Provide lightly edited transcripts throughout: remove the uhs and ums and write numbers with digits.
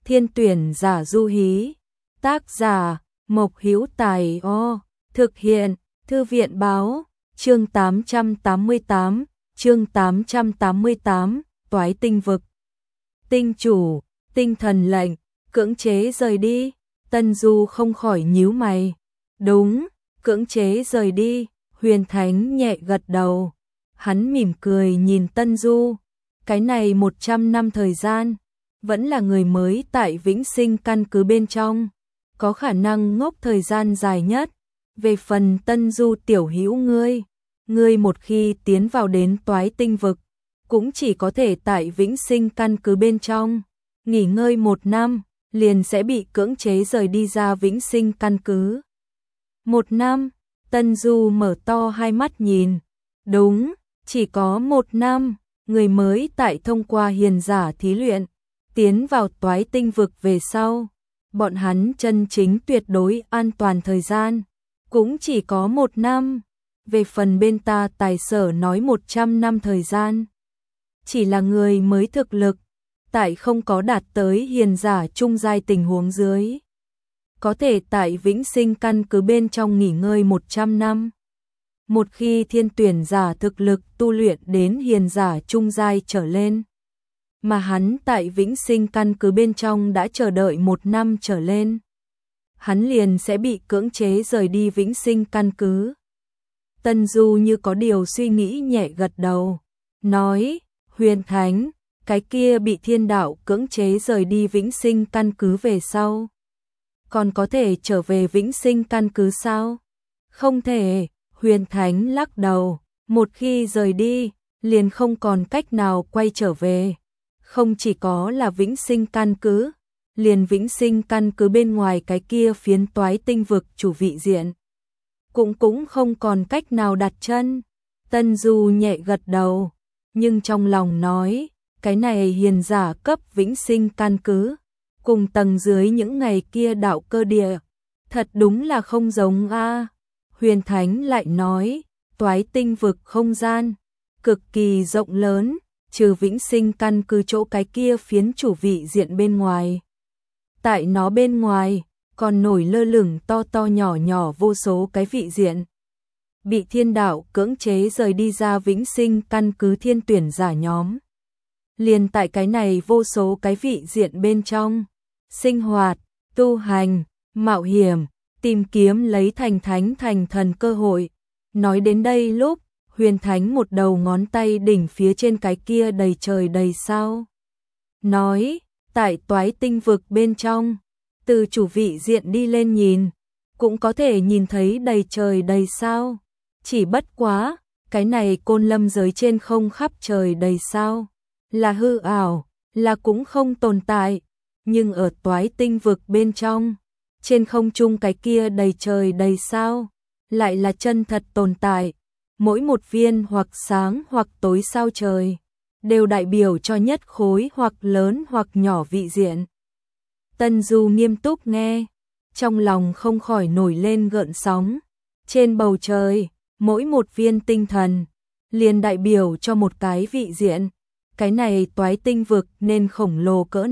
Thiên tuyển giả du hí. Tác giả Mộc Hữu Tài. Thực hiện Thư viện báo. Chương 888, chương 888, Toái tinh vực. Tinh chủ, tinh thần lệnh, cưỡng chế rời đi. Tân Du không khỏi nhíu mày. Đúng, cưỡng chế rời đi. Huyền Thánh nhẹ gật đầu. Hắn mỉm cười nhìn Tân Du. Cái này 100 năm thời gian, vẫn là người mới tại Vĩnh Sinh căn cứ bên trong, có khả năng ngốc thời gian dài nhất. Về phần Tân Du tiểu hữu ngươi một khi tiến vào đến Toái tinh vực, cũng chỉ có thể tại Vĩnh Sinh căn cứ bên trong nghỉ ngơi 1 năm, liền sẽ bị cưỡng chế rời đi ra Vĩnh Sinh căn cứ. 1 năm? Tân Du mở to hai mắt nhìn. Đúng, chỉ có 1 năm. Người mới tại thông qua hiền giả thí luyện, tiến vào Toái tinh vực về sau, bọn hắn chân chính tuyệt đối an toàn thời gian, cũng chỉ có 1 năm. Về phần bên ta tài sở nói 100 năm thời gian, chỉ là người mới thực lực, tại không có đạt tới hiền giả trung giai tình huống dưới, có thể tại Vĩnh Sinh căn cứ bên trong nghỉ ngơi 100 năm. Một khi thiên tuyển giả thực lực tu luyện đến hiền giả trung giai trở lên, mà hắn tại Vĩnh Sinh căn cứ bên trong đã chờ đợi 1 năm trở lên, hắn liền sẽ bị cưỡng chế rời đi Vĩnh Sinh căn cứ. Tân Du như có điều suy nghĩ nhẹ gật đầu, nói, Huyền Thánh, cái kia bị thiên đạo cưỡng chế rời đi Vĩnh Sinh căn cứ về sau, còn có thể trở về Vĩnh Sinh căn cứ sao? Không thể. Huyền Thánh lắc đầu, một khi rời đi, liền không còn cách nào quay trở về. Không chỉ có là Vĩnh Sinh căn cứ, liền Vĩnh Sinh căn cứ bên ngoài cái kia phiến Toái tinh vực chủ vị diện, cũng không còn cách nào đặt chân. Tân Du nhẹ gật đầu, nhưng trong lòng nói, cái này hiền giả cấp Vĩnh Sinh căn cứ, cùng tầng dưới những ngày kia đạo cơ địa, thật đúng là không giống a. Huyền Thánh lại nói, Toái tinh vực không gian cực kỳ rộng lớn, trừ Vĩnh Sinh căn cứ chỗ cái kia phiến chủ vị diện bên ngoài. Tại nó bên ngoài, còn nổi lơ lửng to to nhỏ nhỏ vô số cái vị diện. Bị thiên đạo cưỡng chế rời đi ra Vĩnh Sinh căn cứ thiên tuyển giả nhóm. Liền tại cái này vô số cái vị diện bên trong, sinh hoạt, tu hành, mạo hiểm, tìm kiếm lấy thành thánh thành thần cơ hội. Nói đến đây lúc, Huyền Thánh một đầu ngón tay đỉnh phía trên cái kia đầy trời đầy sao. Nói, tại Toái tinh vực bên trong, từ chủ vị diện đi lên nhìn, cũng có thể nhìn thấy đầy trời đầy sao. Chỉ bất quá, cái này Côn Lâm giới trên không khắp trời đầy sao, là hư ảo, là cũng không tồn tại. Nhưng ở Toái tinh vực bên trong, trên không trung cái kia đầy trời đầy sao, lại là chân thật tồn tại. Mỗi một viên hoặc sáng hoặc tối sao trời, đều đại biểu cho nhất khối hoặc lớn hoặc nhỏ vị diện. Tân Du nghiêm túc nghe, trong lòng không khỏi nổi lên gợn sóng. Trên bầu trời, mỗi một viên tinh thần, liền đại biểu cho một cái vị diện. Cái này Toái tinh vực nên khổng lồ cỡ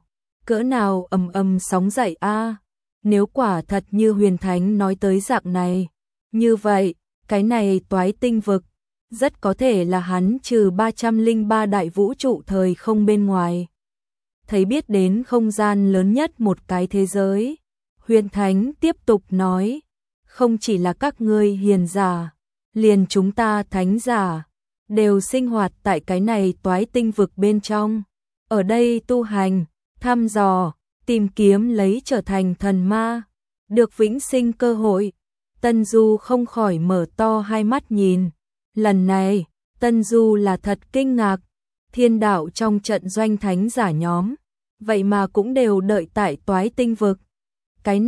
nào ầm ầm sóng dậy a. Nếu quả thật như Huyền Thánh nói tới dạng này, như vậy, cái này Toái tinh vực, rất có thể là hắn trừ 303 đại vũ trụ thời không bên ngoài, thấy biết đến không gian lớn nhất một cái thế giới. Huyền Thánh tiếp tục nói, không chỉ là các ngươi hiền giả, liền chúng ta thánh giả, đều sinh hoạt tại cái này Toái tinh vực bên trong, ở đây tu hành, thăm dò, tìm kiếm lấy trở thành thần ma, được vĩnh sinh cơ hội. Tân Du không khỏi mở to hai mắt nhìn. Lần này, Tân Du là thật kinh ngạc, thiên đạo trong trận doanh thánh giả nhóm, vậy mà cũng đều đợi tại Toái tinh vực. Cái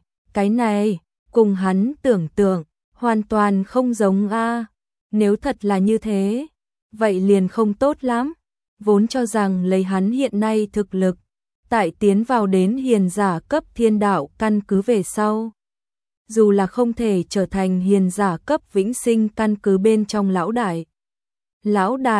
này, cùng hắn tưởng tượng, hoàn toàn không giống a. Nếu thật là như thế, vậy liền không tốt lắm. Vốn cho rằng lấy hắn hiện nay thực lực, tại tiến vào đến hiền giả cấp thiên đạo căn cứ về sau, dù là không thể trở thành hiền giả cấp Vĩnh Sinh căn cứ bên trong lão đại,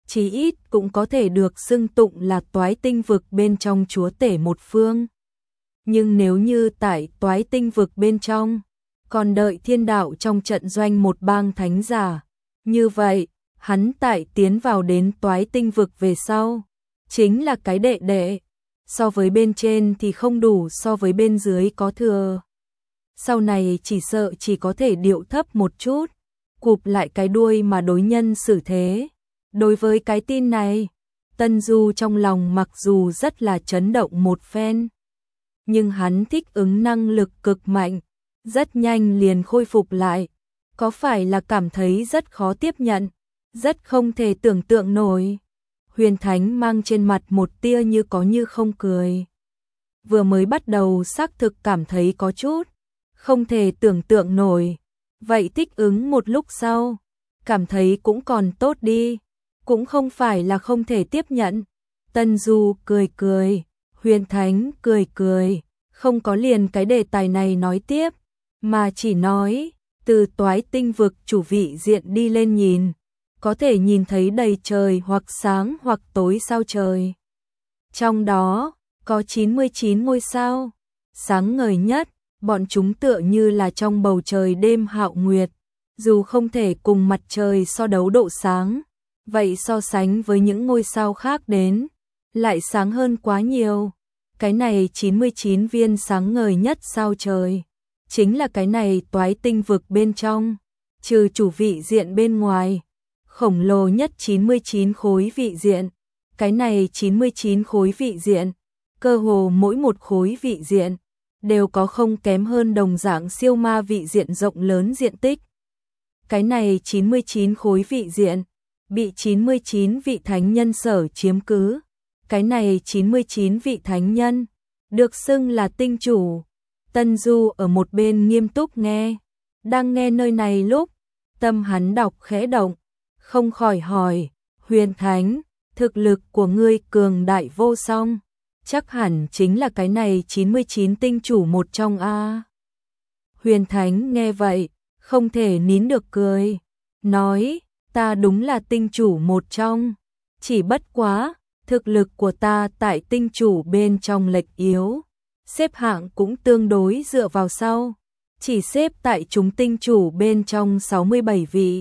chí ít cũng có thể được xưng tụng là toái tinh vực bên trong chúa tể một phương. Nhưng nếu như tại toái tinh vực bên trong, còn đợi thiên đạo trong trận doanh một bang thánh giả, như vậy, hắn tại tiến vào đến toái tinh vực về sau, chính là cái đệ đệ, so với bên trên thì không đủ, so với bên dưới có thừa. Sau này chỉ sợ chỉ có thể điệu thấp một chút, cụp lại cái đuôi mà đối nhân xử thế. Đối với cái tin này, Tân Du trong lòng mặc dù rất là chấn động một phen, nhưng hắn thích ứng năng lực cực mạnh, rất nhanh liền khôi phục lại. Có phải là cảm thấy rất khó tiếp nhận, rất không thể tưởng tượng nổi. Huyền Thánh mang trên mặt một tia như có như không cười. Vừa mới bắt đầu xác thực cảm thấy có chút không thể tưởng tượng nổi, vậy thích ứng một lúc sau, cảm thấy cũng còn tốt đi, cũng không phải là không thể tiếp nhận. Tân Du cười cười, Huyền Thánh cười cười, không có liền cái đề tài này nói tiếp, mà chỉ nói, từ toái tinh vực chủ vị diện đi lên nhìn, có thể nhìn thấy đầy trời hoặc sáng hoặc tối sao trời. Trong đó, có 99 ngôi sao, sáng ngời nhất, bọn chúng tựa như là trong bầu trời đêm hạo nguyệt, dù không thể cùng mặt trời so đấu độ sáng, vậy so sánh với những ngôi sao khác đến, lại sáng hơn quá nhiều. Cái này 99 viên sáng ngời nhất sao trời, chính là cái này toái tinh vực bên trong, trừ chủ vị diện bên ngoài, khổng lồ nhất 99 khối vị diện. Cái này 99 khối vị diện, cơ hồ mỗi một khối vị diện đều có không kém hơn đồng dạng siêu ma vị diện rộng lớn diện tích. Cái này 99 khối vị diện bị 99 vị thánh nhân sở chiếm cứ. Cái này 99 vị thánh nhân được xưng là tinh chủ. Tân Du ở một bên nghiêm túc nghe, đang nghe nơi này lúc, tâm hắn đọc khẽ động, không khỏi hỏi, Huyền Thánh, thực lực của ngươi cường đại vô song, chắc hẳn chính là cái này 99 tinh chủ một trong a. Huyền Thánh nghe vậy, không thể nín được cười, nói, ta đúng là tinh chủ một trong, chỉ bất quá, thực lực của ta tại tinh chủ bên trong lệch yếu, xếp hạng cũng tương đối dựa vào sau, chỉ xếp tại chúng tinh chủ bên trong 67 vị.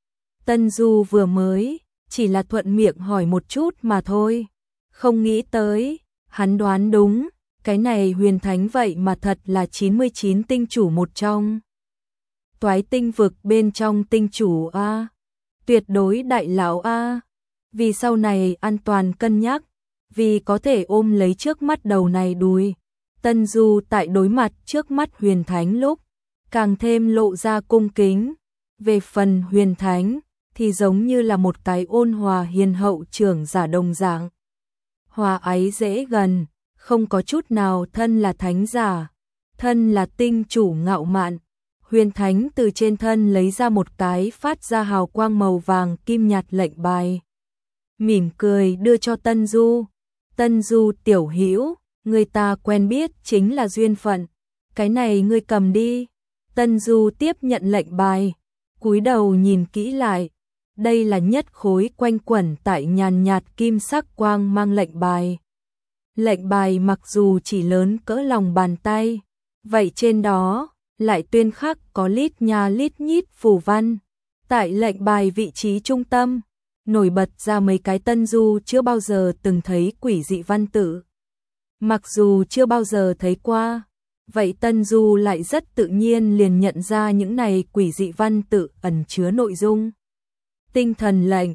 Tân Du vừa mới chỉ là thuận miệng hỏi một chút mà thôi, không nghĩ tới, hắn đoán đúng, cái này Huyền Thánh vậy mà thật là 99 tinh chủ một trong. Toái tinh vực bên trong tinh chủ a, tuyệt đối đại lão a. Vì sau này an toàn cân nhắc, vì có thể ôm lấy trước mắt đầu này đùi, Tân Du tại đối mặt trước mắt Huyền Thánh lúc, càng thêm lộ ra cung kính. Về phần Huyền Thánh, thì giống như là một cái ôn hòa hiền hậu trưởng giả đồng dạng. Hòa ái dễ gần, không có chút nào thân là thánh giả, thân là tinh chủ ngạo mạn. Huyền Thánh từ trên thân lấy ra một cái phát ra hào quang màu vàng kim nhạt lệnh bài. Mỉm cười đưa cho Tân Du. Tân Du tiểu hữu, người ta quen biết chính là duyên phận. Cái này ngươi cầm đi. Tân Du tiếp nhận lệnh bài, cúi đầu nhìn kỹ lại. Đây là nhất khối quanh quẩn tại nhàn nhạt kim sắc quang mang lệnh bài. Lệnh bài mặc dù chỉ lớn cỡ lòng bàn tay, vậy trên đó lại tuyên khắc có lít nha lít nhít phù văn. Tại lệnh bài vị trí trung tâm, nổi bật ra mấy cái Tân Du chưa bao giờ từng thấy quỷ dị văn tự. Mặc dù chưa bao giờ thấy qua, vậy Tân Du lại rất tự nhiên liền nhận ra những này quỷ dị văn tự ẩn chứa nội dung. Tinh thần lệnh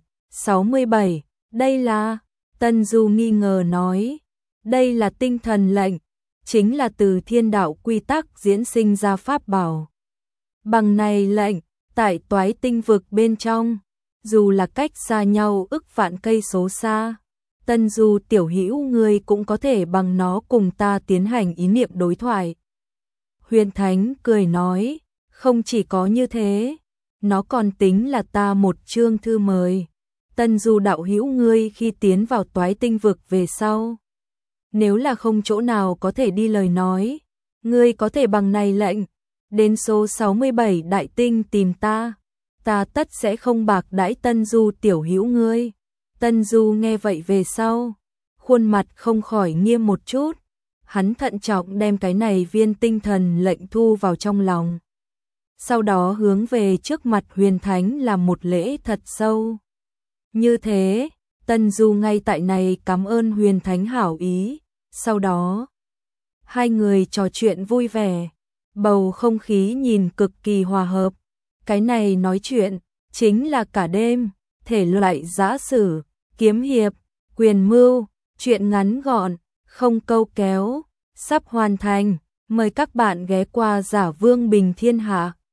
67, đây là, Tân Du nghi ngờ nói, đây là tinh thần lệnh, chính là từ thiên đạo quy tắc diễn sinh ra pháp bảo. Bằng này lệnh, tại toái tinh vực bên trong, dù là cách xa nhau ức vạn cây số xa, Tân Du tiểu hữu ngươi cũng có thể bằng nó cùng ta tiến hành ý niệm đối thoại. Huyền Thánh cười nói, không chỉ có như thế, nó còn tính là ta một chương thư mời. Tân Du đạo hữu ngươi khi tiến vào toái tinh vực về sau, nếu là không chỗ nào có thể đi lời nói, ngươi có thể bằng này lệnh, đến số 67 đại tinh tìm ta, ta tất sẽ không bạc đãi Tân Du tiểu hữu ngươi. Tân Du nghe vậy về sau, khuôn mặt không khỏi nghiêm một chút, hắn thận trọng đem cái này viên tinh thần lệnh thu vào trong lòng. Sau đó hướng về trước mặt Huyền Thánh làm một lễ thật sâu. Như thế, Tân Du ngay tại này cảm ơn Huyền Thánh hảo ý, sau đó hai người trò chuyện vui vẻ, bầu không khí nhìn cực kỳ hòa hợp. Cái này nói chuyện chính là cả đêm, thể loại giã sử, kiếm hiệp, quyền mưu, chuyện ngắn gọn, không câu kéo, sắp hoàn thành. Mời các bạn ghé qua Giả Vương Bình Thiên Hạ.